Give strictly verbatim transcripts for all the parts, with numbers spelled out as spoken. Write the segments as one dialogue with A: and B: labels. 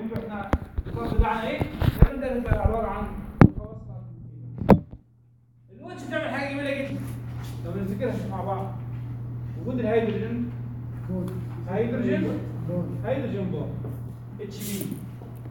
A: حبيبي احنا الكورس بتاعنا ايه؟ لازم ده نبقى عباره عن خواص الواتش بتعمل حاجه جميله جدا. لو نفتكرها مع بعض وجود الهيدروجين هيدروجين هيدروجين بوند اتش بي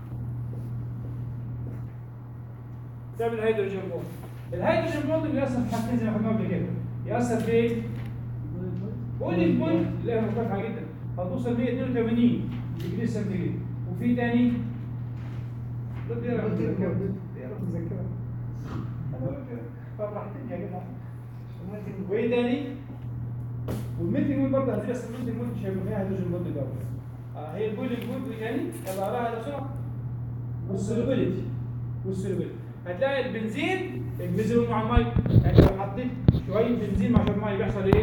A: تعمل هيدروجين بوند. الهيدروجين بوند بيأثر في حاجتين زي ما خدنا قبل كده. يأثر في بولينج بوينت اللي هي مرتفعه جدا هتوصل مية واتنين وتمانين ديجري سنتيجريد. وفي تاني رد يا رب تذكرها فرحتني يا جماعه. وايه تاني؟ والميتنج بوينت برضه هتلاقي الميتنج بوينت مش هيبقى فيها هيدروجين بوند ده. اه هي البولينج بوينت وايه تاني؟ هيبقى لها بسرعه والسولوبيليتي والسولوبيليتي. هتلاقي البنزين الميزون مع الميه. يعني لو حطيت شويه بنزين مع شويه ميه بيحصل ايه؟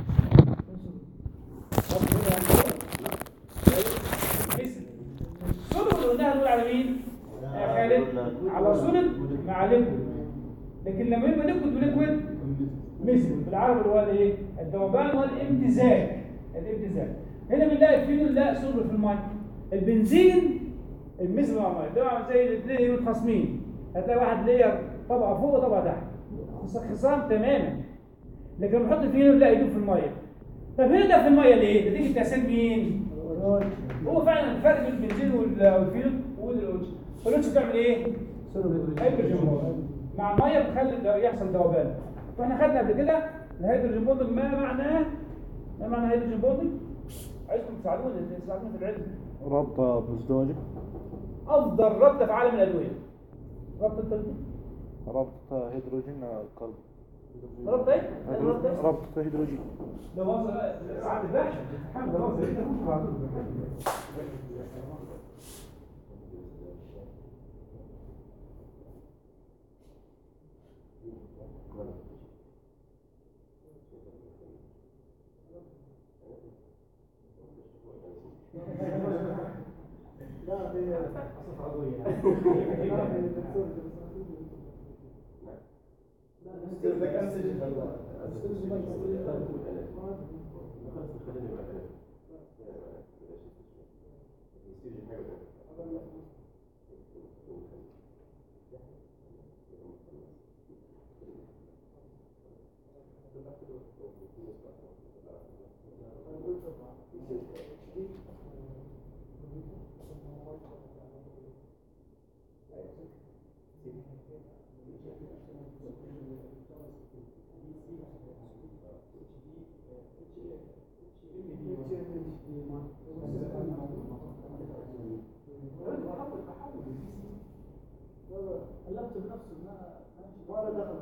A: صلب اللي قلناها نقول على مين؟ يا خالد على صلب مع ليكويد. لكن لما يبقى ليكويد وليكويد ميزون بالعربي اللي هو الايه؟ الذوبان والامتزاج. الامتزاج هنا بنلاقي الفينول لا صلب في الميه. البنزين الميزون مع الميه ده زي الاثنين متخاصمين. هتلاقي واحد لير طبقه فوق وطبقه تحت خصام تماما. لكن لما نحط الفينول لا يدوب في الميه. طب هنا ده في الميه ليه؟ نتيجه تاثير مين؟ هو فعلا الفرق بين البنزين والفينول والأوتش. الأوتش بتعمل ايه؟ هيدروجين بوند مع الميه بتخلي يحصل ذوبان. فاحنا خدنا قبل كده الهيدروجين بوند ما معناه؟ ما معنى هيدروجين بوند؟ عايزكم تساعدوني تساعدوني في العلم.
B: رابطه بزدوجه.
A: افضل رابطه في عالم الادويه. رابطه التلفون.
B: رابطه هيدروجين كربون.
A: رابطه ايه؟
B: رابطه هيدروجين.
A: ده وصل ساعات البحث الحمد لله وصل لا دي قصة عضوية اللبس بنفسه ما ولا دخل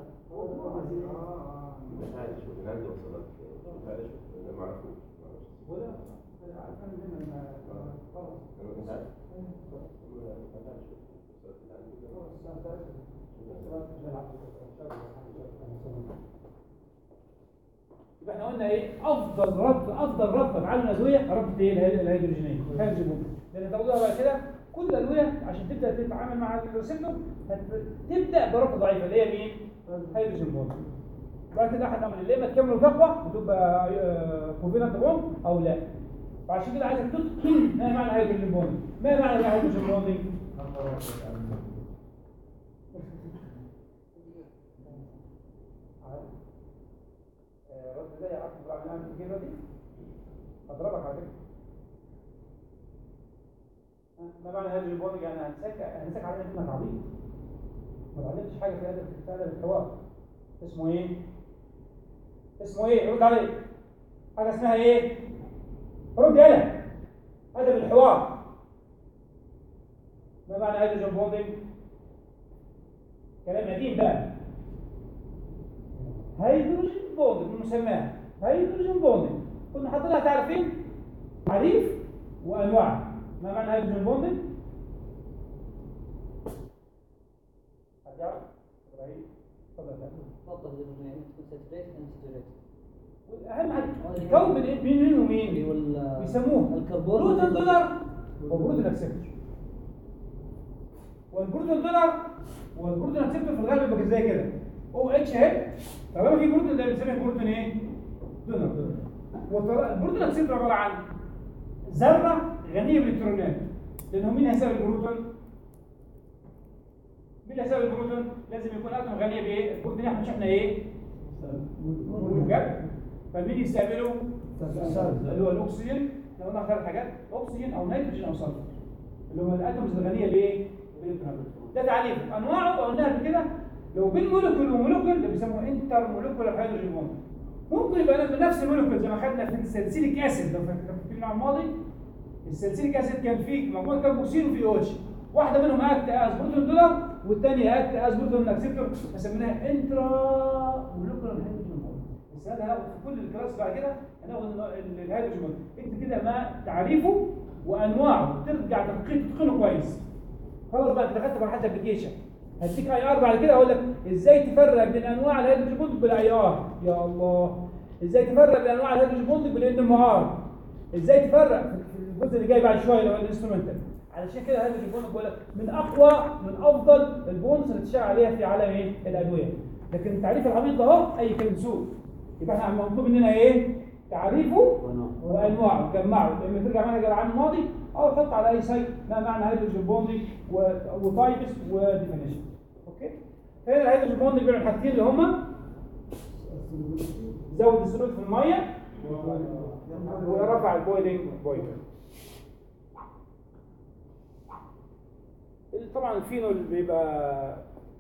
C: مش عارف شو من عنده وصلت مش عارف شو ما عرفوش
A: ولا عارفين لما خلاص
C: مش عارف
A: يبقى احنا قلنا ايه افضل ربط افضل ربطه في عالم الادويه ربطه ايه الهيدروجينيه الهيدروجين بوند. لان تاخدوها بعد كده كل الادويه عشان تبدا تتعامل مع الريسبتور تبدا بربطه ضعيفه اللي هي مين؟ هيدروجين بوند. بعد كده احنا نعمل يا اما تكمل تقوى وتبقى كوفيلنت بوند او لا. فعشان كده عايزك تتقن ما معنى هيدروجين بوند؟ ما معنى هيدروجين بوند؟ رد ده يا عبد الله عملنا في الجيبه دي هضربك على فكره. ما معنى هيدروجين بوند؟ يعني هنسك هنسك علينا انك عبيط ما اتعلمتش حاجه في هذا في هذا الحوار. اسمه ايه؟ اسمه ايه؟ رد علي. حاجه اسمها ايه؟ رد يلا. ادب الحوار. ما معنى هيدروجين بوند؟ كلام قديم بقى. هيدروجين بوند بمسماه هيدروجين بوند كنا حاطين لها تعريفين تعريف وانواع. ما معنى هيدروجين بوند؟ حد يعرف؟ ابراهيم اتفضل.
D: اتفضل هيدروجين كونسنتريت انسيتوريت.
A: واهم حاجه الكون بين مين مين ومين؟ بيسموه
D: الكربون
A: بروتون دولار وبروتون اكسبتور. والبروتون دولار والبروتون اكسبتور في الغالب بيبقى زي كده او اتش اهي. طالما في بروتون ده بنسميه بروتون ايه؟ دونر. والبروتون اكسبتور عباره عن ذره غنيه بالالكترونات لانه مين هيساوي البروتون؟ مين اللي هيساوي البروتون؟ لازم يكون اتوم غنيه بايه؟ البروتون احنا مش احنا ايه؟ موجب. فمين يستقبله؟ اللي هو الاكسجين. احنا قلنا ثلاث حاجات، اكسجين او نيتروجين او صلفر، اللي هو الاتومز الغنيه بايه؟ بالالكترون. ده تعريف انواعه قلناها قبل كده. لو بين مولكيول ومولكيول اللي بيسموه انتر مولكيولار هيدروجين بوند. ممكن يبقى نفس المولكيول زي ما خدنا في السلسليك اسيد لو فاكرين على الماضي. السلسليك اسيد كان فيه مجموعه كربوكسيل وفي اوتش، واحده منهم اكت از بروتون دولار والثانيه اكت از بروتون اكسبتور، فسميناها انترا مولكيولار هيدروجين بوند. بس هذا هناخد في كل الكلاس بعد كده هناخد الهيدروجين بوند. اكتب كده ما تعريفه وانواعه، ترجع تدقيق تتقنه كويس. خلاص بقى انت دخلت مرحله ابلكيشن، هديك اي ار بعد كده اقول لك ازاي تفرق بين انواع الهيدروجين بوند بالاي ار. يا الله، ازاي تفرق بين انواع الهيدروجين بوند بالان ام ار، ازاي تفرق في الجزء اللي جاي بعد شويه اللي هو الانسترومنتال. علشان كده الهيدروجين بوند بقول لك من اقوى من افضل البوندز اللي تشتغل عليها في عالم ايه؟ الادويه. لكن التعريف العميق ده اهو اي كلمه سوق. يبقى احنا مطلوب مننا ايه؟ تعريفه وانواعه، جمعه. لما ترجع معانا العام الماضي او حط على اي سايت ما معنى هيدروجين بوندنج وتايبس وديفينيشن. اوكي؟ هنا الهيدروجين بوندنج بيعمل حاجتين اللي هما زود السلوك في الميه ورفع البويلنج بوينت. طبعا الفينول بيبقى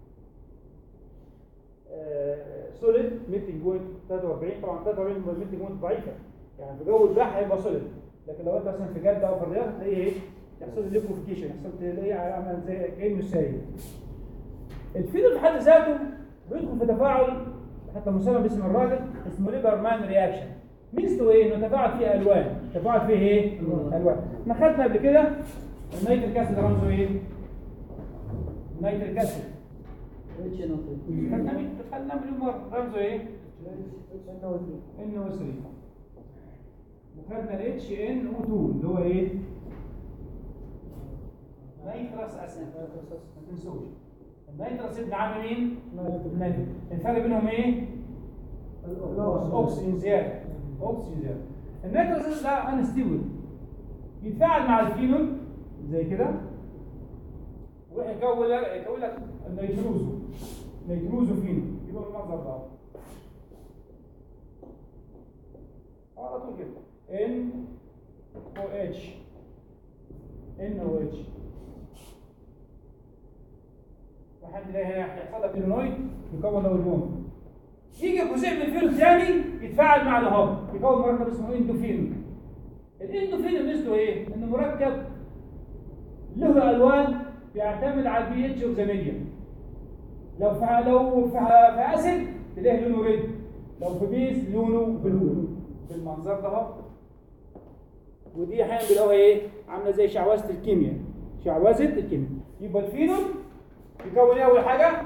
A: سوليد ميلتنج بوينت ثلاثة وأربعين. طبعا ثلاثة وأربعين ميلتنج بوينت ضعيفه، يعني في جو البحر هيبقى سوليد، لكن لو انت مثلا في جده او في الرياض هتلاقيه ايه؟ يحصل ليكوفيكيشن، يحصل تلاقيه عامل زي كانه سايل. الفينول في حد ذاته بيدخل في تفاعل حتى مسمى باسم الراجل اسمه ليبرمان رياكشن. ميزته ايه؟ انه تفاعل فيه الوان، تفاعل فيه ايه؟ الوان. احنا خدنا قبل كده النيتريك اسيد رمزه ايه؟ نيتريك اسيد خدنا خدنا مليون مره رمزه ايه؟ ان او ثلاثة. وخدنا ال اتش ان او اتنين اللي هو ايه؟ نيترس اسيد. ما تنسوش النيترس اسيد عامل مين؟ النيتريك. الفرق بينهم ايه؟ الاكسجين زياده، اكسجين زياده. النيترس اسيد ده انستيبل، يتفاعل مع الفينول زي كده ويكون لك يكون لك النيتروزو، نيتروزو فينول. يبقى المنظر ده على طول كده ان او اتش ان او اتش. واحد تلاقي هنا هيحصل لك النويد يكون له البوم. يجي جزء من الفينول ثاني يتفاعل مع الهب يكون مركب اسمه اندوفينول. الاندوفينول ميزته ايه؟ انه مركب له الوان بيعتمد على البي اتش اوف ذا ميديم. لو في لو في, في اسيد تلاقيه لونه ريد، لو في بيز لونه بلو بالمنظر ده اهو. ودي احيانا بيلاقوها ايه؟ عامله زي شعوذه الكيمياء، شعوذه الكيمياء. يبقى الفينول يكون ايه اول حاجه؟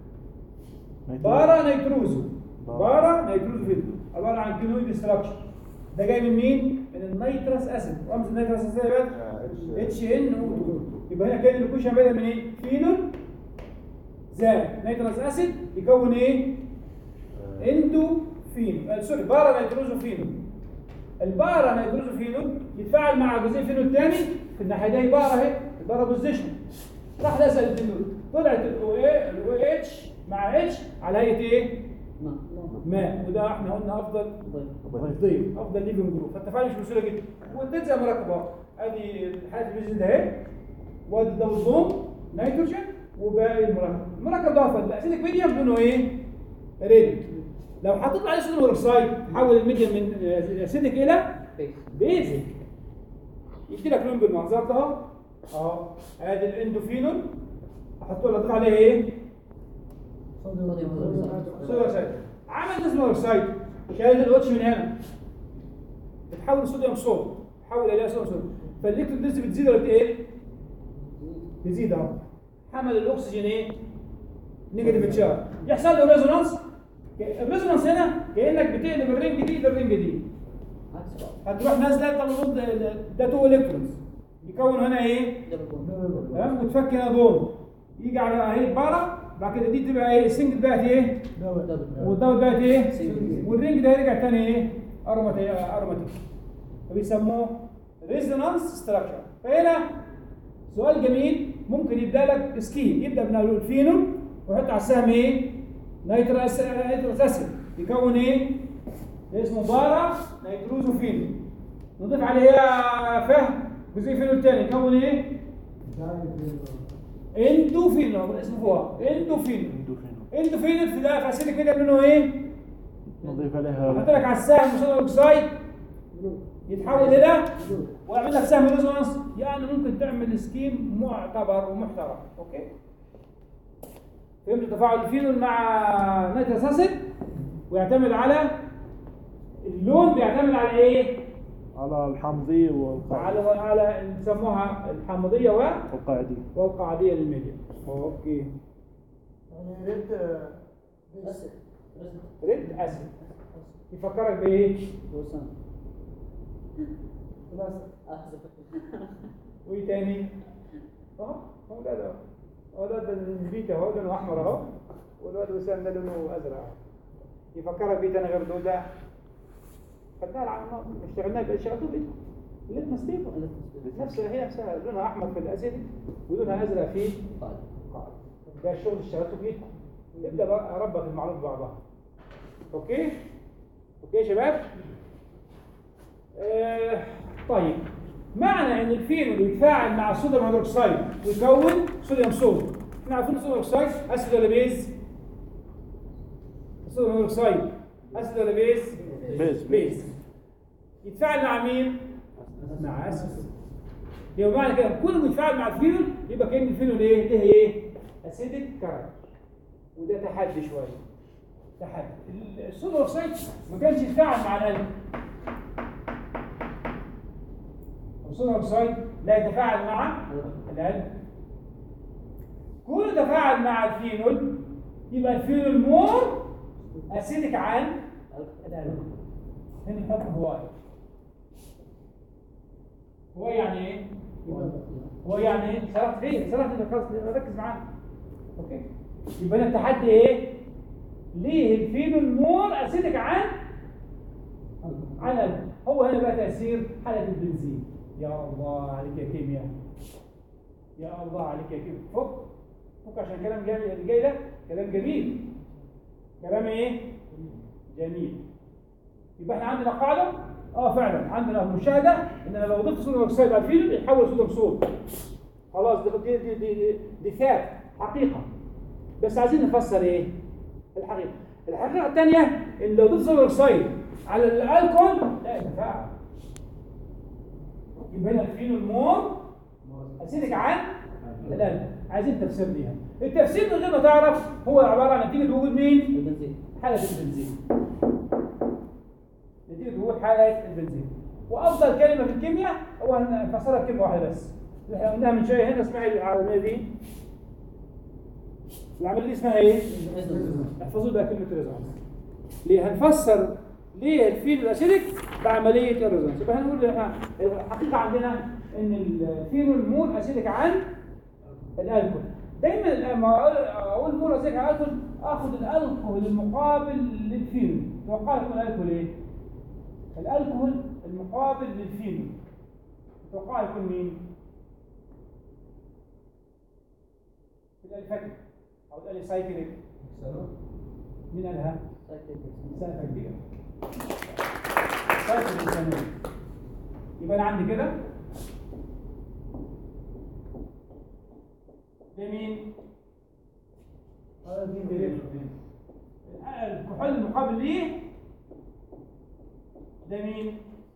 A: بارا نيتروزو. بارا نيتروزو فينول عباره عن كيلويد ستراكشر. ده جاي من مين؟ من النيترس اسيد. رمز النيترس اسيد يا باشا اتش ان او اتنين. يبقى هنا كان الكوشن بدأ من ايه؟ فينول زائد نيترس اسيد يكون ايه؟ اندو فينول. سوري بارا نيتروزو فينول. البارا نيتروزو فينول يتفاعل مع جزيء فينول ثاني في الناحيه دي بارا اهي، البارا بوزيشن. راح دخل الفينول، طلعت الاو اي الاو اتش مع اتش على هيئه ايه؟ ماء. وده احنا قلنا افضل ضيف، افضل ليفنج جروب. فالتفاعل مش بسهوله جدا وتلزق مركب اهو. ادي حاله البيزنس ده اهي، وادي ده الضوم نيتروجين وباقي المركب. المركب ده افضل الاسيدك ميديوم لونه ايه؟ ريد. لو حطيت عليه صوديوم هيدروكسيد حول الميديوم من اسيدك الى بيزك يدي لك لون بالمنظر ده اهو. اهو ادي الاندوفينول احط له اضيف عليه ايه؟ صوديوم هيدروكسيد. عمل صوديوم هيدروكسيد شال الاتش من هنا بتحول صوديوم صود تحول الى صوديوم صود. فالالكترون دنسيتي بتزيد ولا ايه؟ تزيد اهو. حمل الاكسجين ايه؟ نيجاتيف تشارج. يحصل له ريزونانس. الريزونانس هنا كانك بتقلب الرينج دي للرينج دي. هتروح نازله طب ده تو الكترونز يكون هنا ايه؟ تمام. وتفك هنا دور يجي على اهي بارا. بعد كده دي تبقى ايه؟ سنجل بقت ايه؟ والدبل بقت ايه؟ والرينج ده يرجع ثاني ايه؟ اروماتيك. فبيسموه ريزونانس ستراكشر. فهنا سؤال جميل. ممكن يبدا لك سكيم، يبدا من الفينول ويحط على السهم ايه؟ نيتروس اسيد يكون ايه؟ اسمه بارا نيتروزوفينول. نضيف عليه يا فهم جزيء فينول تاني يكون ايه؟ اندوفينول. اسمه هو اندوفينول. اندوفينول في ده اسيد كده منه ايه؟
B: نضيف عليها
A: احط لك على السهم صوديوم اوكسايد يتحول الى واعمل لك سهم ريزونانس. يعني ممكن تعمل سكيم معتبر ومحترم. اوكي، فهمت تفاعل الفينول مع نيتروس اسيد؟ ويعتمد على اللون، بيعتمد على ايه؟
B: على الحمضية والقاعدية
A: على على بيسموها الحمضيه و
B: والقاعدية
A: والقاعديه للميديا. اوكي،
E: يعني ريد
D: أسد أسد
A: ريد اسيد يفكرك بايه؟
D: بوسان
A: بس
D: أحزب
A: وايه تاني؟ اه هو ده ده هو ده ده البيتا، هو لونه احمر اهو، والواد وسام ده لونه ازرق. يفكرك بيه تاني غير دول ده؟ خدناها العمل اشتغلناها بقى شغلته بيه الليت مستيفه نفسها، هي نفسها لونها احمر في الاسيد ولونها ازرق في
D: طيب
A: القاعده. ده الشغل اللي اشتغلته بيه. ابدا بقى اربط المعلومات ببعضها. اوكي اوكي يا شباب. آه طيب، معنى ان الفينول يتفاعل مع الصوديوم هيدروكسيد ويكون صوديوم صود. احنا عارفين الصوديوم هيدروكسيد اسيد ولا بيز؟ الصوديوم هيدروكسيد اسيد ولا بيز؟
B: بيز.
A: بيز. يتفاعل مع مين؟ مع اسيد. يبقى معنى كده كل ما يتفاعل مع الفينول يبقى كان الفينول ايه؟ ده ايه؟ اسيدك كاركتر. وده تحدي شويه. تحدي. الصوديوم هيدروكسيد ما كانش يتفاعل مع القلب. الصوديوم هيدروكسيد لا يتفاعل مع القلب. كل تفاعل مع الفينول يبقى الفينول مور اسيدك عن القلب. هنا نحط هواي. هواي يعني ايه؟ هو يعني ايه؟ سرحت فين؟ سرحت انت خلاص ركز معانا. اوكي؟ يبقى هنا التحدي ايه؟ ليه الفينول مور اسيدك عن عن القلب؟ هو هنا بقى تأثير حالة البنزين. يا الله عليك يا كيمياء. يا الله عليك يا كيمياء. فك فك عشان كلام جميل اللي جاي ده كلام جميل. كلام ايه؟ جميل. يبقى احنا عندنا قاعده اه فعلا عندنا مشاهده ان انا لو ضفت صوديوم اوكسيد على الفينول يتحول صوديوم صود. خلاص دي دي دي دي, دي فات حقيقه. بس عايزين نفسر ايه؟ الحقيقه. الحقيقه الثانيه ان لو ضفت صوديوم اوكسيد على الالكول لا يتفاعل. يبقى هنا الفينول مور اسيدك عن القلب. عايزين تفسير ليها. التفسير من غير ما تعرف هو عباره عن نتيجه وجود مين؟
D: البنزين.
A: حالة البنزين. نتيجة وجود حالة البنزين. وأفضل كلمة في الكيمياء هو أن نفسرها بكلمة واحدة بس. اللي احنا قلناها من شوية هنا اسمها العملية دي. العملية دي اسمها إيه؟ احفظوا ده كلمة ريزونانس. ليه هنفسر ليه الفينول الأسيدك بعملية الريزونانس. يبقى هنقول الحقيقة عندنا إن الفينول مور أسيدك عن الألكول. دايما لما اقول مور اسيدك على الالكول اخذ الالكول المقابل للفينول. توقع يكون الالكول ايه؟ الالكول المقابل للفينول توقع يكون مين؟ الالفاتيك او الاليسايكليك. مين قالها؟ سايكليك. سايكليك. يبقى انا عندي كده ده مين؟ هذا مين ده؟ الكحول المقابل ليه ده مين؟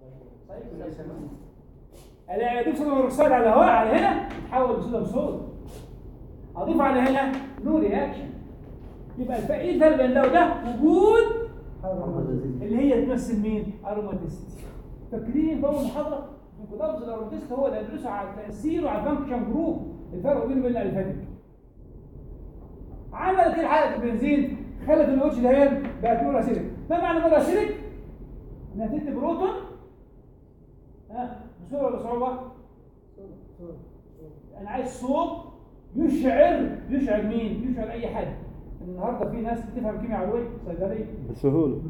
A: انا اضيف صوديوم هيدروكسيد على هواء على هنا يتحول لصوديوم صود. اضيف على هنا نو رياكشن. يبقى ايه الفرق بين ده وده؟ وجود اللي هي تمثل مين؟ اروماتيست. فاكرين في اول محاضره كنت لفظ الاروماتيست هو اللي هيدرسه على التاثير وعلى الفانكشن جروب. الفرق بينه وبين الالفاتيك. عملت ايه حاله البنزين؟ خلت الوتش دهيا بقت مور اسيدك. ما معنى مور اسيدك؟ انها تدي بروتون ها بسرعه ولا صعوبه؟ انا عايز صوت يشعر يشعر مين؟ يشعر اي حد. النهارده في ناس بتفهم كيمياء علويه صيدليه
B: بسهوله.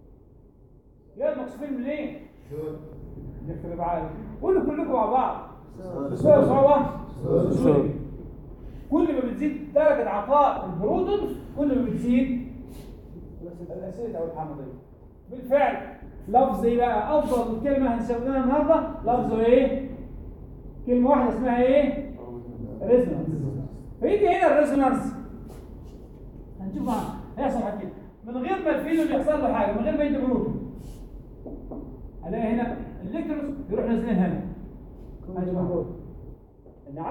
A: يا المقصوفين منين؟ نخرب عقلك. قولوا كلكم مع بعض بسهوله صعبه بسهوله. كل ما بتزيد درجه عطاء البروتون كل ما بتزيد الاسيد او الحامضيه. بالفعل لفظ ايه بقى افضل كلمه هنستخدمها النهارده؟ لفظه ايه؟ كلمه واحده اسمها ايه؟ ريزونانس. فيجي هنا الريزونانس هنشوف معانا هيحصل حاجتين من غير ما الفينول يحصل له حاجه، من غير ما يدي بروتون. هلاقي هنا الالكترونز يروح نازلين هنا. نعم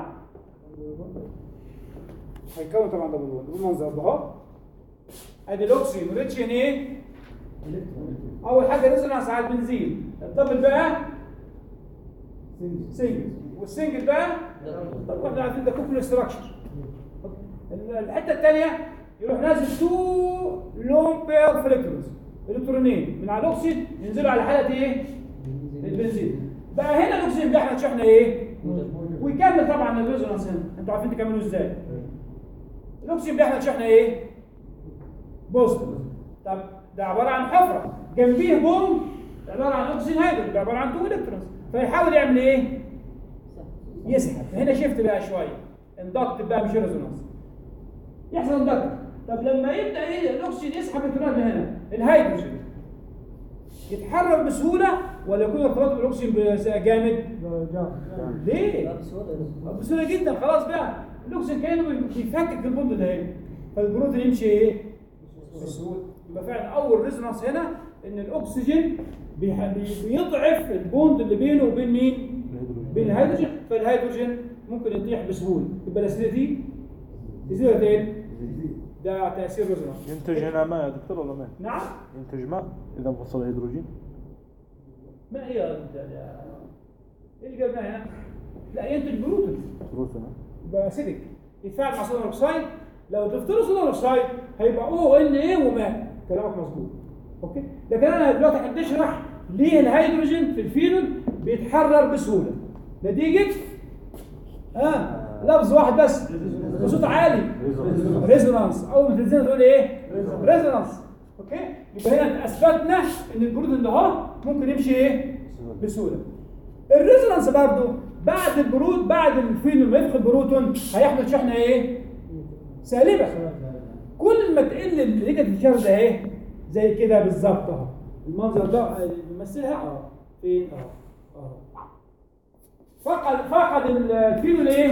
A: هيكون طبعا دبل بوند بالمنظر ده اهو. ادي الاكسجين والاتشين ايه؟ اول حاجه ريزونانس على البنزين. الدبل بقى سنجل والسنجل بقى طب احنا عارفين ده كوبل ستراكشر. الحته الثانيه يروح نازل تو لون بير في الكترونز الكترونين من على الاكسجين ينزلوا على حاله ايه؟ البنزين. بقى هنا الاكسجين بيحمل شحنه ايه؟ ويكمل طبعا الريزونانس هنا. انتوا عارفين تكملوا ازاي؟ الاكسجين بيحمل شحنه ايه؟ بوزيتيف. طب ده عباره عن حفره جنبيه بوم عباره عن اكسجين هيدروجين ده عباره عن تو الكترونز فيحاول يعمل ايه؟ يسحب. هنا شفت بقى شويه اندكت بقى مش ريزونانس. يحصل اندكت. طب لما يبدا ايه الاكسجين يسحب الكترونات من هنا الهيدروجين يتحرك بسهوله ولا يكون ارتباطه بالاكسجين جامد؟ ليه؟ بسهوله جدا. خلاص بقى الاكسجين كانه بيفكك البوند اللي هنا فالبروتين يمشي ايه؟ بسهوله. يبقى فعلا اول ريزونانس هنا ان الاكسجين بيضعف البوند اللي بينه وبين مين؟ بين الهيدروجين فالهيدروجين ممكن يطيح بسهوله. يبقى الاسيديتي تزيد ولا تقل؟ ده تاثير ريزونانس.
B: ينتج هنا ماء يا دكتور ولا ماء؟
A: نعم
B: ينتج ماء اذا انفصل الهيدروجين.
A: ما هي ايه اللي جابنا هنا؟ لا ينتج بروتون.
B: بروتون
A: يبقى اسيدك يتفاعل مع صوديوم اكسيد. لو ضفت له صوديوم اكسيد هيبقى او ان ايه وماء. كلامك مظبوط. اوكي لكن انا دلوقتي هنشرح ليه الهيدروجين في الفينول بيتحرر بسهوله نتيجه اه لفظ واحد بس بصوت عالي ريزونانس. اول ما تنزل تقول ايه؟ ريزونانس. اوكي يبقى هنا اثبتنا ان البروتون ده اهو ممكن يمشي ايه؟ بسهوله. الريزونانس برضه بعد البروت بعد الفينول ما يدخل بروتون هيحمل شحنه ايه؟ سالبه. كل ما تقل النيجاتيف تشارج اهي زي كده بالظبط اهو. المنظر ده بيمثلها اهو فين اهو اهو. فقد فقد الفينول ايه؟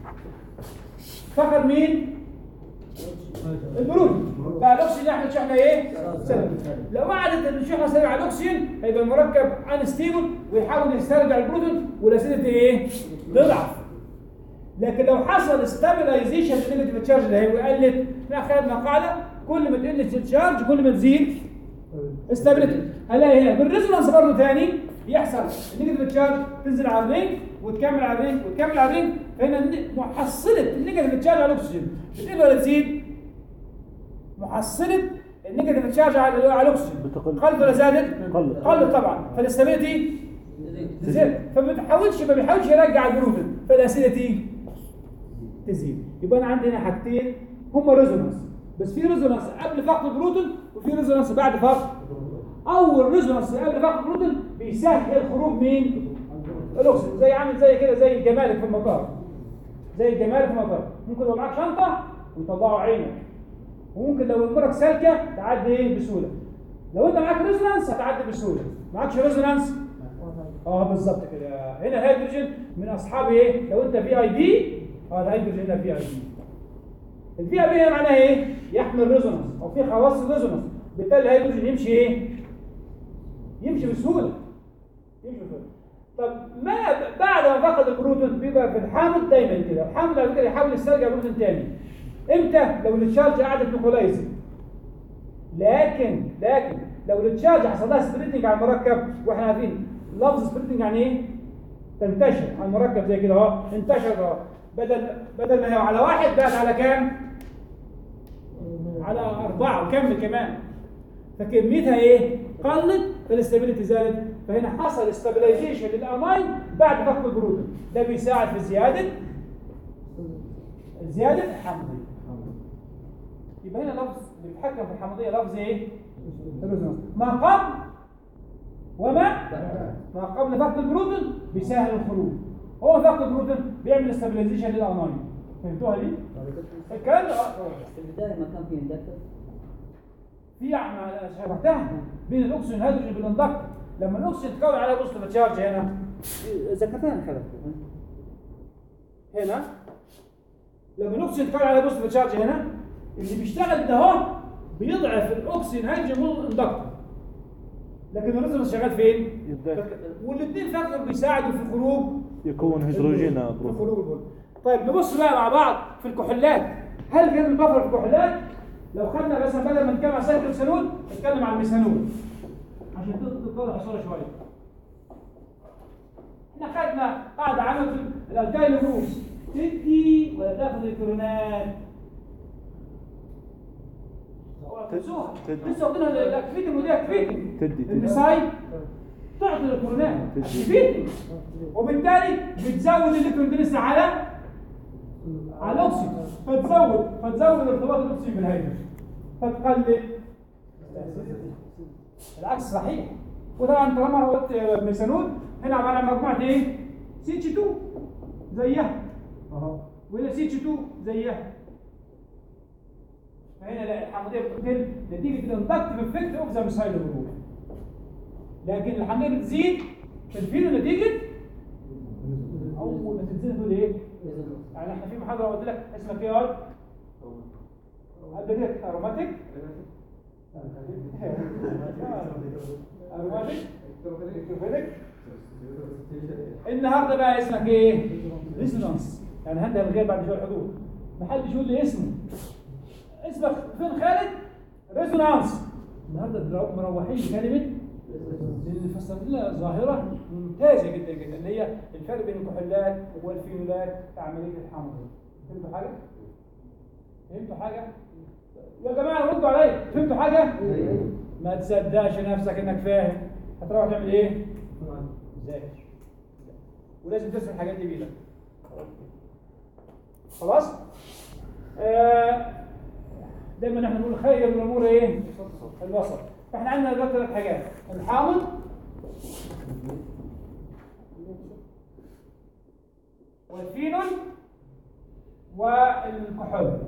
A: فقد مين؟ البروتون. بقى الاكسجين يحمل شحنه ايه؟ سالبه. لو قعدت الشحنه سالبه على الاكسجين هيبقى المركب انستيبل ويحاول يسترجع البروتون والاسيديتي ايه؟ تضعف. لكن لو حصل ستابلايزيشن للنيجاتيف تشارج اللي هي وقلت احنا خدنا قاعده كل ما تقل التشارج كل ما تزيد استابيليتي. هلاقي هنا بالريزونانس برضه ثاني يحصل النيجاتيف تشارج تنزل على الرينج وتكمل على الرينج وتكمل على الرينج. فهنا محصله النيجاتيف تشارج على الاكسجين بتقل ولا تزيد؟ محصله النيجاتيف تشارج على على الاكسجين قلت ولا زادت؟
B: قلت.
A: قلت طبعا. فالاستابيليتي تزيد. فما بيحاولش ما بيحاولش يرجع البروتون فالاسيديتي تزيد. يبقى انا عندي هنا حاجتين هما ريزونانس بس في ريزونانس قبل فقد البروتون وفي ريزونانس بعد فقد. اول ريزونانس قبل فقد البروتون بيسهل خروج مين؟ الاكسجين. زي عامل زي كده زي الجمارك في المطار. زي الجمارك في المطار ممكن لو معاك شنطه ويطلعوا عينك وممكن لو امورك سالكه تعدي ايه بسهوله. لو انت معاك ريزونانس هتعدي بسهوله. معاكش ريزونانس اه بالظبط كده. هنا الهيدروجين من اصحاب ايه؟ لو انت في اي بي اه الهيدروجين هنا في اي بي. الفي اي بي هنا معناها ايه؟ يحمل ريزونانس او في خواص ريزونانس. بالتالي الهيدروجين يمشي ايه؟ يمشي بسهوله. يمشي بسهوله. طب ما بعد ما فقد البروتون بيبقى في الحامض دايما كده. الحامض على فكره يحاول يسترجع بروتون ثاني. امتى؟ لو التشارج قعدت نيكولايز. لكن لكن لو التشارج حصل لها سبريتنج على المركب واحنا عارفين لفظ سبريتنج يعني ايه؟ تنتشر على المركب زي كده اهو. انتشر اهو. بدل بدل ما هي على واحد بقت على كام؟ على أربعة وكمل كمان. فكميتها ايه؟ قلت فالاستابيليتي زادت. فهنا حصل استابيلايزيشن للامين بعد فقد البروتون. ده بيساعد في زياده زياده الحمضيه. يبقى هنا لفظ بيتحكم في الحمضيه لفظ ايه؟ ما قبل وما ما قبل فقد البروتون بيسهل الخروج. هو فقد بروتين بيعمل استابيلايزيشن للانايون. فهمتوها دي؟ الكلام ده اه
D: في البداية ما كان في اندكتور.
A: في عم- شرحتها بين الاكسجين والهيدروجين بالاندكتور. لما الاكسجين تكون عليه بوزيتيف تشارج هنا ذكرتها كده هنا، لما الاكسجين تكون عليه بوزيتيف تشارج هنا اللي بيشتغل ده اهو بيضعف الاكسجين هيدروجين والاندكتور، لكن الريزونانس شغال فين؟
B: يبدأ
A: والاثنين فاكتور بيساعدوا في الخروج
B: يكون هيدروجين
A: في
B: بروتين.
A: خروج البروتين. طيب نبص بقى مع بعض في الكحولات. هل كان البفر في الكحولات؟ لو خدنا مثلا بدل ما نتكلم عن سايكلوكسانول نتكلم عن الميثانول عشان تتضح الصوره شويه. احنا خدنا قاعده عامه في الالكايل جروبس تدي ولا تاخد الكترونات؟ تنسوها
B: تدي.
A: لسه واخدينها الاكتيفيتي ودي اكتيفيتي
B: تدي تدي
A: الميثايل تعطي الالكترونات
B: تدي.
A: اكتيفيتي، وبالتالي بتزود الالكترون على على الاكسجين، فتزود فتزود ارتباط الاكسجين بالهيدروجين فتقلل. العكس صحيح. وطبعا طالما قلت ميثانول هنا عباره عن مجموعه ايه؟ سي اتش اتنين زيها اهو، وهنا سي اتش اتنين زيها. فهنا لا الحمضيه بتقل نتيجه الاندكتيف افكت اوف ذا ميثايل جروب، لكن الحمضيه بتزيد في الفينو نتيجه اول ما تنزل تقول ايه؟ يعني احنا في محاضره قلت لك اسمك ايه يا واد؟ قبل كده اروماتيك اروماتيك الكتروفيليك. النهارده بقى اسمك ايه؟ ريزونانس، يعني هندى الغير بعد شويه الحضور محدش يقول لي اسمه. اسمك فين خالد؟ ريزونانس. النهارده مروحين كلمه اللي فسرت لنا ظاهره ممتازه جدا جدا اللي هي الفرق بين الكحولات والفينولات في عمليه الحمض. فهمتوا حاجه؟ فهمتوا حاجه؟ يا جماعه ردوا عليا، فهمتوا حاجه؟ ما تصدقش نفسك انك فاهم، هتروح تعمل ايه؟ ذاكر. ولازم تسمع الحاجات دي بايدك. خلاص؟ آه دايما احنا نقول خير الامور ايه؟ الوسط. فاحنا عندنا دلوقتي ثلاث حاجات، الحامض والفينول والكحول.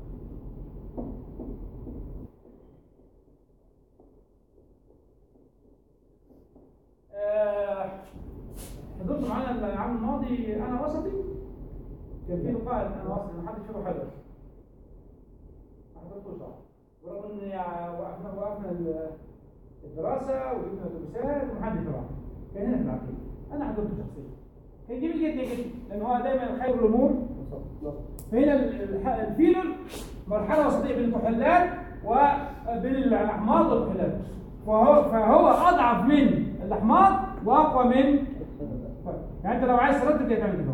A: آه، حضرت معانا العام الماضي انا وسطي، كان في لقاء انا وسطي ما حدش فيكم حضر. ما حضرتوش صح، ورغم ان يعني وقفنا وقفنا الدراسه وجبنا اتوبيسات ومحدش راح، كان هنا في العقيده. انا حضرته شخصيا، كان جميل جدا جدا لان هو دايما خير الامور. فهنا الفينول مرحله وسطيه بين الكحولات وبين الاحماض والكحولات، فهو فهو اضعف من الاحماض واقوى من. يعني انت لو عايز تردد تعمل كده.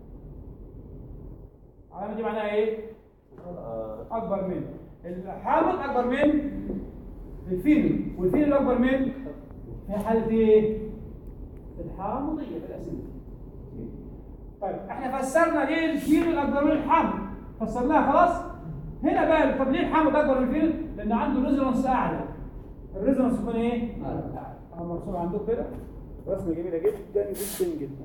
A: العلامه دي معناها ايه؟ اكبر من الحامض، اكبر من الفينول، والفينول اكبر من في حاله ايه؟ الحامضيه في الاسيد. طيب احنا فسرنا ليه الفينول اكبر من الحامض، فسرناها خلاص. هنا بقى طب ليه الحامض اكبر من الفينول؟ لان عنده ريزونانس اعلى. الريزونانس يكون ايه؟ اعلى. مرسوم عندكم كده رسمه جميله جدا جدا جدا.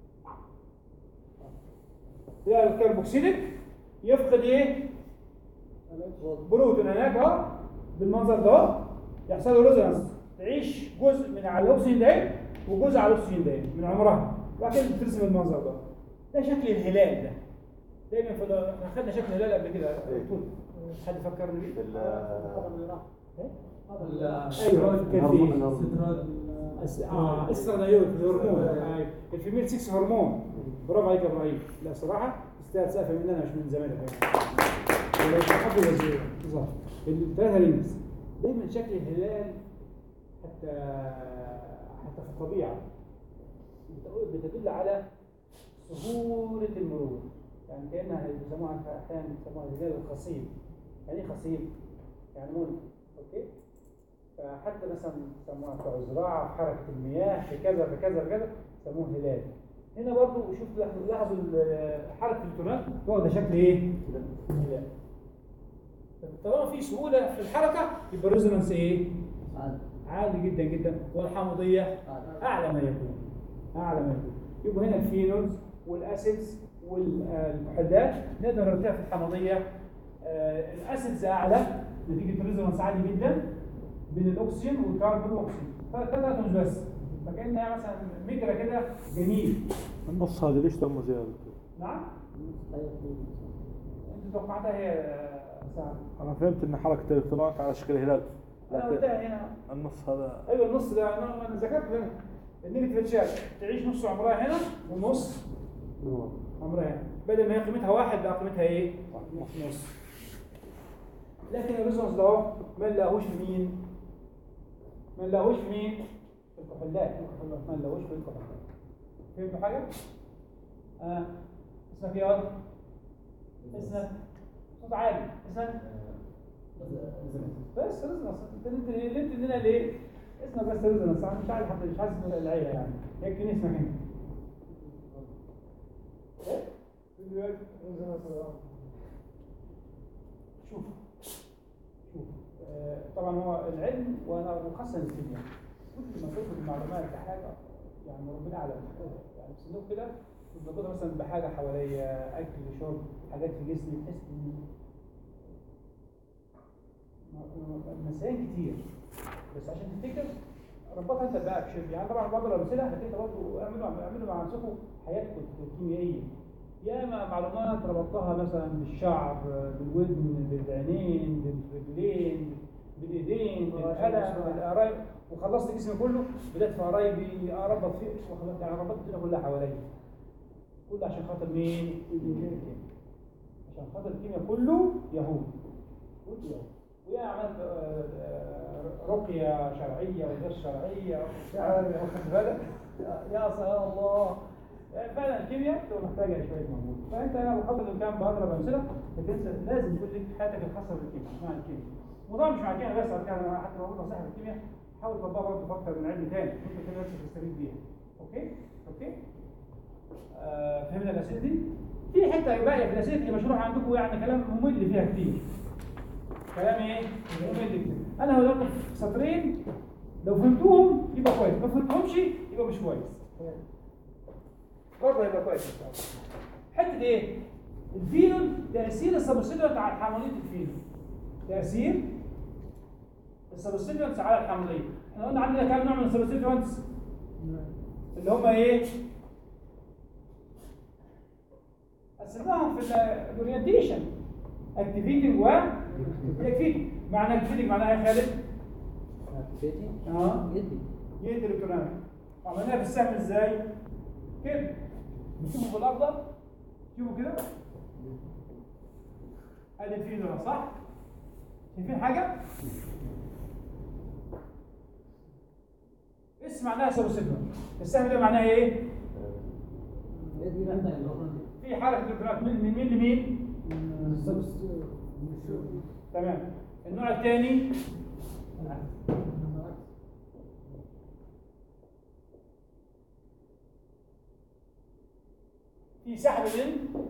A: ده الكربوكسيليك يفقد ايه؟ بروتون هناك اهو بالمنظر ده، يحصل له ريزونانس، تعيش جزء من على الاكسجين ده وجزء على الاكسجين ده من عمرها، وبعد كده بترسم المنظر ده. ده شكل الهلال ده. دايما في احنا خدنا شكل الهلال قبل كده. حد فكرني بيه؟ ايوه كان في اه استرادايول هرمون. ايوه الفيميل ستة هرمون. برافو عليك يا ابراهيم. لا صراحه تستاهل سقف مننا مش من زمانك يعني. لو تحب الوزير بالظبط. الثلاثه رينجز دايما شكل الهلال حتى حتى في الطبيعه بتدل على سهوله المرور. يعني كانها بيسموها احيانا بيسموها الهلال الخصيب. يعني ايه خصيب؟ يعني منفذ. اوكي؟ فحتى مثلا يسموها بتوع الزراعه في حركه المياه في كذا في كذا في كذا يسموه هلال. هنا برضه شوف لاحظوا حركه الالكترونات واخده شكل ايه؟ هلال. طالما في سهوله في الحركه يبقى الريزونانس ايه؟ عالي جدا جدا، والحامضيه اعلى ما يكون. اعلى ما يكون. يبقى هنا الفينولز والاسيدز والكحولات نقدر نرتفع في الحمضيه. آه الاسيدز اعلى نتيجه ريزونانس عالي جدا بين الاكسجين والكربون والاكسجين، ثلاث اتومز بس، فكانها مثلا مجرى كده جميل.
B: النص هذه ليش دمه زيادة؟
A: نعم؟ انت توقعتها هي ساعه؟
B: أنا فهمت إن حركة الإلكترونات على شكل هلال.
A: انا قلتها هنا.
B: النص هذا
A: ايوه النص ده انا انا ذكرت هنا النيجاتيف تشارج تعيش نص عمرها هنا ونص عمرها هنا، بدل ما هي قيمتها واحد بقى قيمتها ايه؟ نص. لكن الريزونانس ده اهو ما نلاقوش في مين؟ ما نلاقوش في مين؟ في الكحولات، ما نلاقوش في الكحولات. فهمتوا حاجه؟ اه اسمك ايه يا واد؟ اسمك صوت عالي، اسمك بس رزنس. انت انت ليه لنا ليه؟ اسمك بس رزنس، انا مش عايز حد، مش عايز العيله يعني، يكفي اسمك انت. ايه؟ شوف شوف آه طبعا هو العلم وانا مخصص الكيمياء، كل ما تاخد المعلومات بحاجه يعني ربنا اعلم، يعني بصندوق كده بتاخدها مثلا بحاجه حواليا، اكل شرب حاجات في جسمي، تحس ان مسائل كتير، بس عشان تفتكر ربطها انت بقى بشيء. يعني طبعا بعض الامثله لكن انت برضه اعملوا اعملوا مع نفسكم حياتكم الكيميائيه. ياما معلومات ربطتها مثلا بالشعر، بالودن، بالعينين، بالرجلين، بالايدين، بالقلم، بالقرايب، وخلصت جسمي كله، بدات في قرايبي اربط فيه وخلصت، يعني ربطت الدنيا كلها حواليا. كله عشان خاطر مين؟ الكيمياء. عشان خاطر الكيمياء كله يهود. كله يهود. ويا عملت رقيه شرعيه وغير شرعيه، واخد بالك؟ يا سلام الله. فعلا الكيمياء بتبقى محتاجه شويه مجهود، فانت انا بقدر الامكان بضرب امثله، لكن لازم يكون لك حياتك الخاصه بالكيمياء مع الكيمياء. وطبعا مش مع الكيمياء بس، انا حتى لو قلت نصيحه في الكيمياء حاول تطبقها برضه في اكتر من علم ثاني ممكن كده نفسك تستفيد بيها. اوكي؟ اوكي؟ آه فهمنا الاسئله دي؟ في حته باقيه في الاسئله اللي مشروحه عندكم يعني كلام ممل فيها كتير. كلام ايه؟ ممل كتير. انا هقول لكم سطرين لو فهمتوهم يبقى كويس، ما فهمتهمش يبقى مش كويس. برضه هيبقى كويس ان شاء الله. حته ايه؟ الفينول، تاثير السبستيتوينت على حمضيه الفينول. تاثير السبستيتوينتس على الحمضيه. احنا قلنا عندنا كام نوع من السبستيتوينتس؟ اللي هم ايه؟ قسمناهم في الاورينتيشن اكتيفيتنج و اكتيفيتنج. معنى اكتيفيتنج معناها ايه يا خالد؟ اه يدي يدي الكترونات. عملناها في السهم ازاي؟ كده نشوفه بالافضل، شوفوا كده ادي الفينول صح؟ شايفين حاجه؟ اسم معناها سبستيتوينت، السهم ده معناها ايه؟ في حركه الكترونات من مين لمين؟ تمام. النوع الثاني في سحب من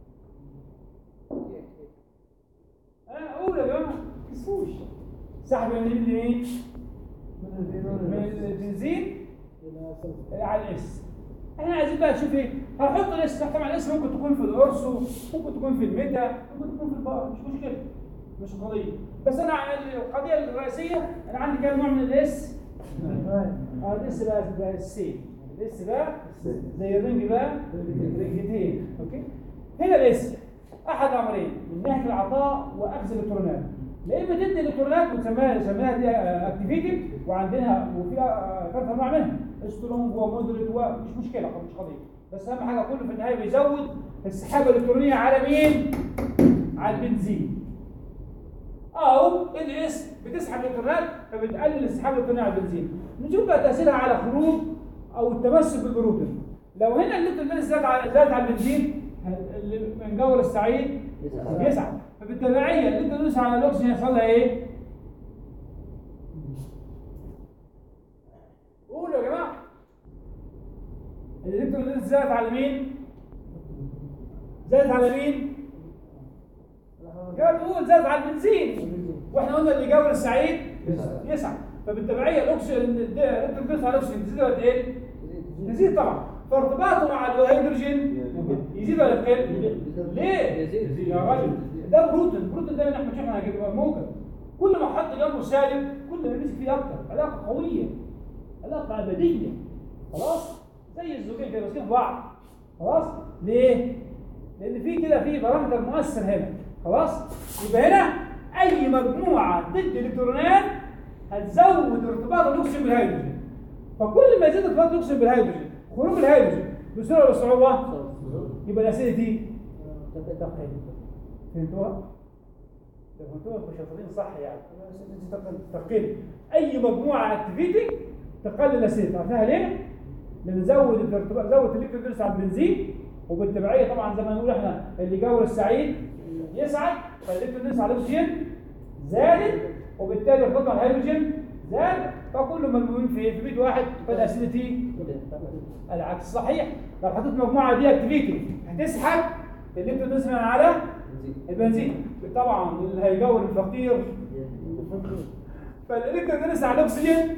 A: اه قول يا جماعه ما تكسفوش. سحب من مين؟ من البنزين على الاس. احنا عايزين بقى نشوف ايه؟ هنحط الاس. طبعا الاس ممكن تكون في الارسو، ممكن تكون في الميتا، ممكن تكون في البقر، مش مشكله، مش قضيه. بس انا القضيه الرئيسيه انا عندي كام نوع من الاس؟ اه الاس بقى ده السي، الاس بقى زي الرنج بقى رنجتين. اوكي؟ هنا الاس احد امرين من ناحيه العطاء واخذ الالكترونات. لا اما تدي الالكترونات وتسميها سميها دي اكتيفيتد، وعندنا وفيها ثلاث انواع منها سترونج ومودريت ومش مشكله، مش قضيه. بس اهم حاجه كله في النهايه بيزود السحابه الالكترونيه على مين؟ على البنزين. او الاس بتسحب الالكترونات فبتقلل السحابه الالكترونيه على البنزين. نشوف بقى تاثيرها على خروج او التمسك بالبروتين. لو هنا الالكترون زاد على زاد على البنزين، المنجور السعيد يسعد، فبالتبعيه الالكترون يسعد على الاكسجين يحصل لها ايه؟ قولوا يا جماعه. الالكترون زاد على مين؟ زاد على مين؟ كده تقول زاد على البنزين، واحنا قلنا اللي يجاور السعيد يسعد، فبالتبعيه الاكسجين الالكترون يسعد على الاكسجين تزيد ولا تقل؟ تزيد طبعا. فارتباطه مع الهيدروجين يزيد ولا يقل؟ ليه؟
D: يزيد.
A: يا راجل ده بروتين، البروتين ده نحن شفنا هنجيبه موجب، كل ما حط جنبه سالب كل ما يمسك فيه اكتر، علاقه قويه، علاقه ابديه، خلاص؟ زي الزوجين كده ماسكين في بعض، خلاص؟ ليه؟ لان في كده في بارامتر مؤثر هنا، خلاص؟ يبقى هنا اي مجموعه تدي الكترونات هتزود ارتباط الاكسجين بالهيدروجين، فكل ما يزيد ارتباط الاكسجين بالهيدروجين خروج الهيدروجين بسرعه ولا صعوبه؟ يبقى الاسيديتي تقل. فهمتوها؟ لو فهمتوها مش شاطرين صح يعني. تقل اي مجموعه اكتيفيتي تقلل الاسيديتي، عرفتها ليه؟ لان زود الارتباط، زود الالكترون على البنزين، وبالتبعيه طبعا زي ما نقول احنا اللي جو السعيد يسعد، فالالكترون على الاكسجين زادت، وبالتالي الخطوه على الهيدروجين زاد، فكل ما المهم في في بيت واحد فالاسيديتي العكس صحيح. لو حطيت مجموعه دي اكتيفيتي هتسحب الالكترون على البنزين، طبعا اللي هيجور الفقير فالالكترون على الاكسجين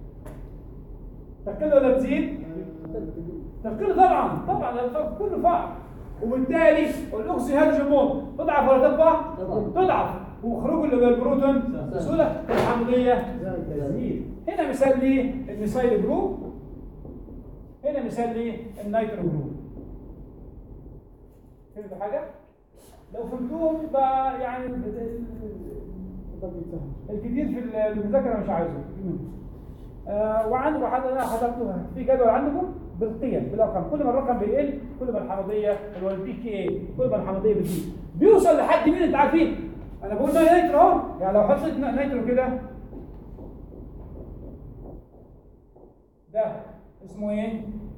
A: تقل ولا تزيد؟ تقل طبعا، طبعا كله فعل، وبالتالي الاكسجين هيدروجين بوند تضعف ولا تكبر؟ تضعف، وخروج اللي بالبروتون بسهوله الحمضيه تزيد. هنا مثال ليه الميثايل جروب، هنا مثال ليه النيترو جروب. فهمتوا حاجه؟ لو فهمتوهم يبقى يعني الكثير في المذاكره مش عايزه. آه وعندكم حد انا حضرتوها في جدول عندكم بالقيم بالارقام، كل ما الرقم بيقل كل ما الحمضيه اللي هو البي كي اي كل ما الحمضيه بتزيد، بيوصل لحد مين انتوا عارفين؟ انا بقول نيترو اهو، يعني لو حطيت نيترو كده ده اسمه ايه؟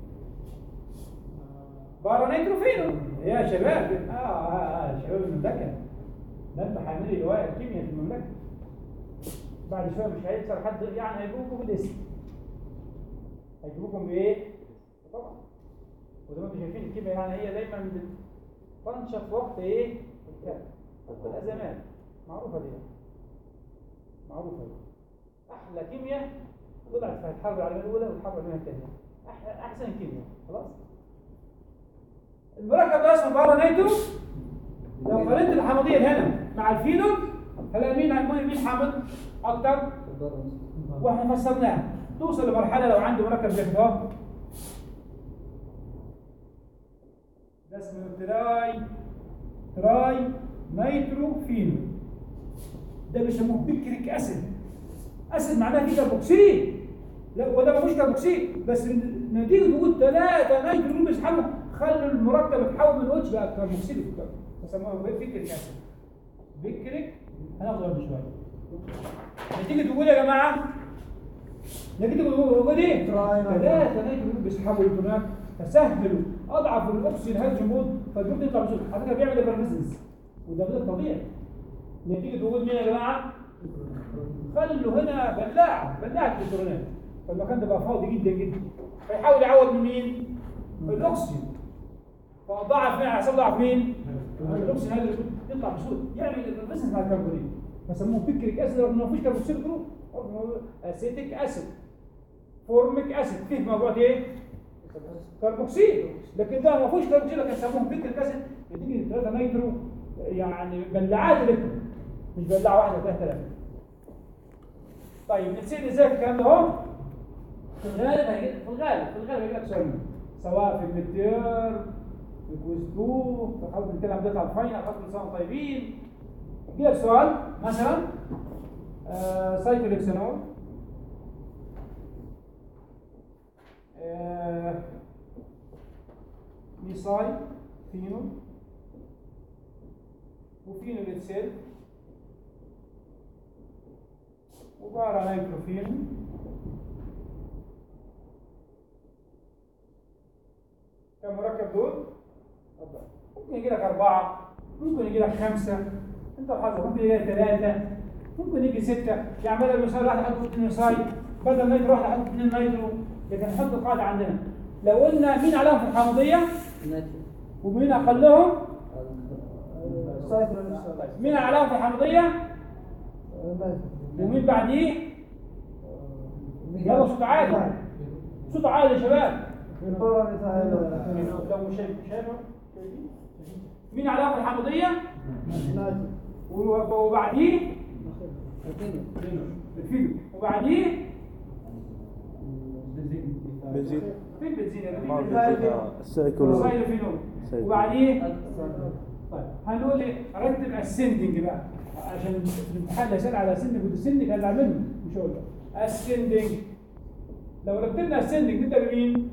A: بارا نيتروفينو يا شباب. اه اه اه شباب المملكه، ده انتوا حاملين لواء الكيمياء في المملكه، بعد شويه مش هيكسر حد يعني، هيجيبوكم بالاسم، هيجيبوكم بايه؟ طبعا. وزي ما انتم شايفين الكيمياء يعني هي دايما بتنشط في وقت ايه؟ الازمات، معروفه دي، معروفه دي. احلى كيمياء طلعت في الحرب العالميه الاولى والحرب العالميه الثانيه، احسن كيمياء، خلاص؟ المركب ده اسمه بارا نيترو، لو قارنت الحمضيه هنا مع الفينول هلاقي مين مين حامض اكتر؟ واحنا فسرناها توصل لمرحله لو عندي مركب زي كده ده اسمه تراي تراي نيترو فينول، ده بيسموه بيكريك اسيد. اسيد معناها فيه كربوكسيل، لا وده مش كربوكسيل بس نتيجه وجود ثلاثه نيترو بيسحبوا خلوا المركب يتحول من اتش بقى كربوكسيل، بيسموها بيكريك اسيد. بيكريك هناخده بعد شويه. نتيجه وجود يا جماعه نتيجه وجود ايه؟ ثلاثه نيترو بيسحبوا الالكترونات فسهلوا اضعفوا الاكسجين هيدروجين بوند، فالبروتين يطلع بسرعه. على فكره بيعمل ايفرميسنس وده غير طبيعي نتيجه وجود مين يا جماعه؟ خلوا هنا بلاعه بلاعه الالكترونات، فالمكان ده بقى فاضي جدا جدا، فيحاول يعوض من مين؟ الاكسجين، فضعف مين على حساب ضعف مين؟ الاكسجين هذا يطلع بسهوله، يعمل ايفرميسنس مع الكربونات، فسموه بيكريك اسيد رغم انه مفيش كربوكسيل جروب، اسيتيك اسيد فورميك اسيد فيه موجود ايه؟ كربوكسيل، لكن ده ما فيهوش كربوكسيل لكن سموه بيكريك اسيد نتيجه ثلاثه نيترو، يعني بلعات الكترون مش بلعه واحده ولا ثلاثه. طيب نسيت ازاي الكلام ده اهو؟ في الغالب هيجي في الغالب في الغالب هيجي لك سؤال سواء في الميدير في كويز اتنين في حاول نتكلم داتا على الفاينل خاطر نسوي طيبين، يجي لك سؤال مثلا آه سايكلوكسينول آه ميثايل فينول وفينول اتسيل وبارا نيتروفينول كم مركب دول؟ ممكن يجي لك أربعة، ممكن يجي لك خمسة، أنت وحظك، ممكن يجي لك ثلاثة، ممكن يجي ستة، يعني بدل المثال واحد حط اثنين ميثايل، بدل نيترو واحد حط اثنين نيترو، لكن نحط قاعدة عندنا، لو قلنا مين عليهم في الحمضية؟ ومين أقلهم؟ مين عليهم في الحمضية؟ ومين بعديه؟ يلا صوت عالي، صوت عالي يا شباب. لو مش شايف شايفه مين علاقة الحمضية؟
E: ناتج.
A: وبعديه الفينول، وبعديه
B: بنزين.
A: فين البنزين؟
B: ما
A: البنزين
B: السايكل.
A: فينول. وبعديه طيب هنقول ايه؟ رتب اسندنج بقى عشان الامتحان هيسال على اسندنج والديسندنج هنزعل منه مش هقول اسندنج. لو رتبنا اسندنج نبدا بمين؟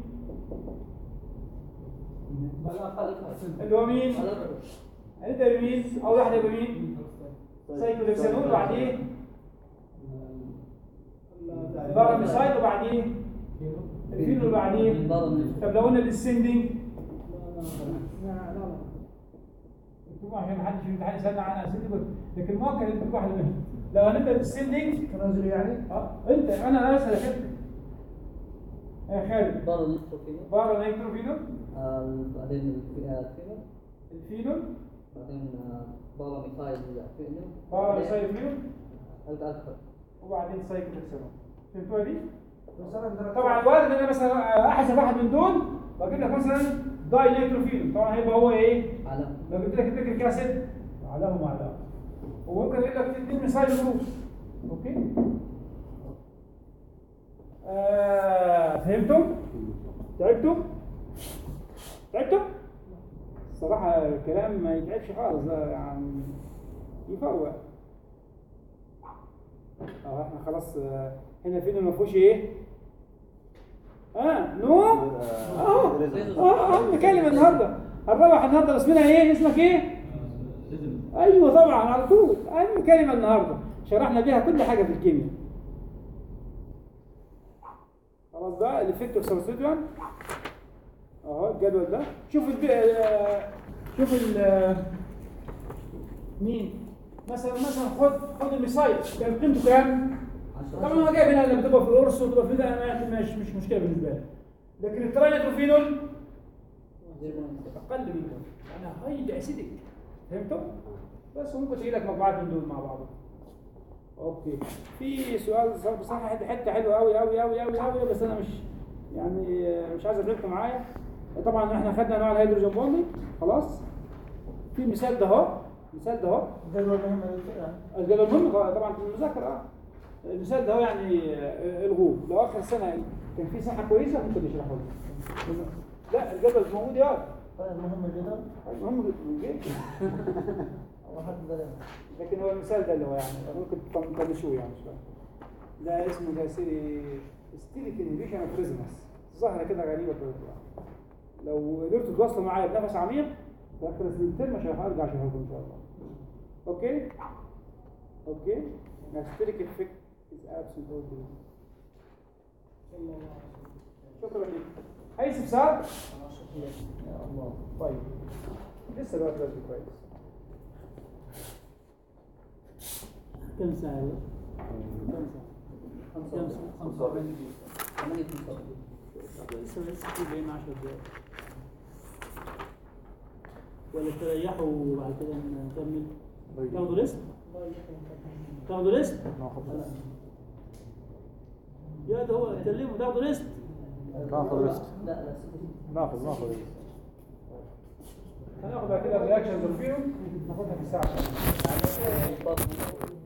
A: اللي هو مين؟ هنبدا بمين؟ اول واحده يبقى مين؟ سايكل هكسانول. وبعديه باراميسايد. وبعديه الفينول. وبعديه طب لو قلنا ديسندنج عشان ما حدش في الامتحان يسالنا عنها اسندنج، لكن مؤكد انت تروح منهم. لو هنبدا بالسندنج
E: تنازل يعني؟
A: اه انت انا انا اسال كده يا خالد.
D: بارا نيتروفينول.
A: بارا نيتروفينول.
D: آه، بعدين الفينول.
A: الفينول.
D: بعدين آه، بارا ميثايل فينول.
A: بارا ميثايل فينول.
D: الأكثر.
A: وبعدين سايكل هكسانول. فهمتوها دي؟
E: بس انا درجة-
A: طبعا الوارد ان انا مثلا احذف واحد من دول واجيب لك مثلا داي نيتروفينول، طبعا هيبقى هو ايه؟
D: علم.
A: لو جبت لك الفكر كاسيد علامه معلقه، وممكن اجيب لك اثنين مثال جروب. اوكي؟ آه فهمتم؟ تعبتوا؟ تعبتوا؟ الصراحه الكلام ما يتعبش خالص، ده يعني يفوق. اه احنا خلاص آه، هنا فين ما فيهوش ايه؟ اه نو اه اه اه نتكلم النهارده هنروح النهارده اسمنا ايه؟ اسمك ايه؟ ايوه طبعا على طول اهم كلمه النهارده شرحنا بيها كل حاجه في الكيمياء. خلاص بقى الافكتيف سبستيتوينت اهو الجدول ده. شوف الب... آه، شوف ال مين مثلا مثلا خد خد الميثايل كان قيمته كام؟ طبعا هو جايب هنا لما تبقى في القرص وتبقى في ده مش مش مشكله بالنسبه لي، لكن التراينيتروفينول اقل من كده انا هايلي اسيدك. فهمتوا؟ بس ممكن تجي لك مجموعات من دول مع بعض. اوكي في سؤال بصراحه حته حته حلوه قوي قوي قوي قوي قوي بس انا مش يعني مش عايز اترككم معايا. طبعا احنا خدنا انواع الهيدروجين بوندي خلاص. في مثال ده اهو المثال ده اهو
E: الجدول مهم للفئة.
A: الجدول مهم طبعا في المذاكره اه المثال ده هو يعني الغوه لو اخر السنه كان في صحه كويسه ممكن نشرحه لك. لا الجدول موجود يا
E: طيب مهم جدا.
A: مهم جدا
E: الله حد ذلك.
A: لكن هو المثال ده اللي هو يعني ممكن تطنشوه يعني شويه. ده اسمه ده سيري ستيريك انهبيشن اوف ريزونانس، ظاهره كده غريبه كده. لو قدرتوا تتواصلوا معايا بنفس عميق في اخر السنتين مش هرجع اشرحه لكم ان شاء الله. اوكي اوكي ستيريك افكت از ابسنت اور شكرا لك. اي استفسار؟
E: يا الله.
A: طيب لسه الوقت ده كويس.
F: كم ساعة؟
A: كم ساعه؟
D: خمسة
C: خمسة وأربعين
D: ثمانية خمسة
F: لسه لسه في بين عشر دقايق ولا تريحوا وبعد كده نكمل؟ تاخدوا ريست؟ تاخدوا ريست؟ يا ده هو كلمه تاخدوا ريست؟
B: ناخذ ريسك.
D: لا لا
B: ناخذ ناخذ ريسك.
A: هناخد بعد كده الرياكشنز فيهم ناخدها في الساعه.
D: ستة.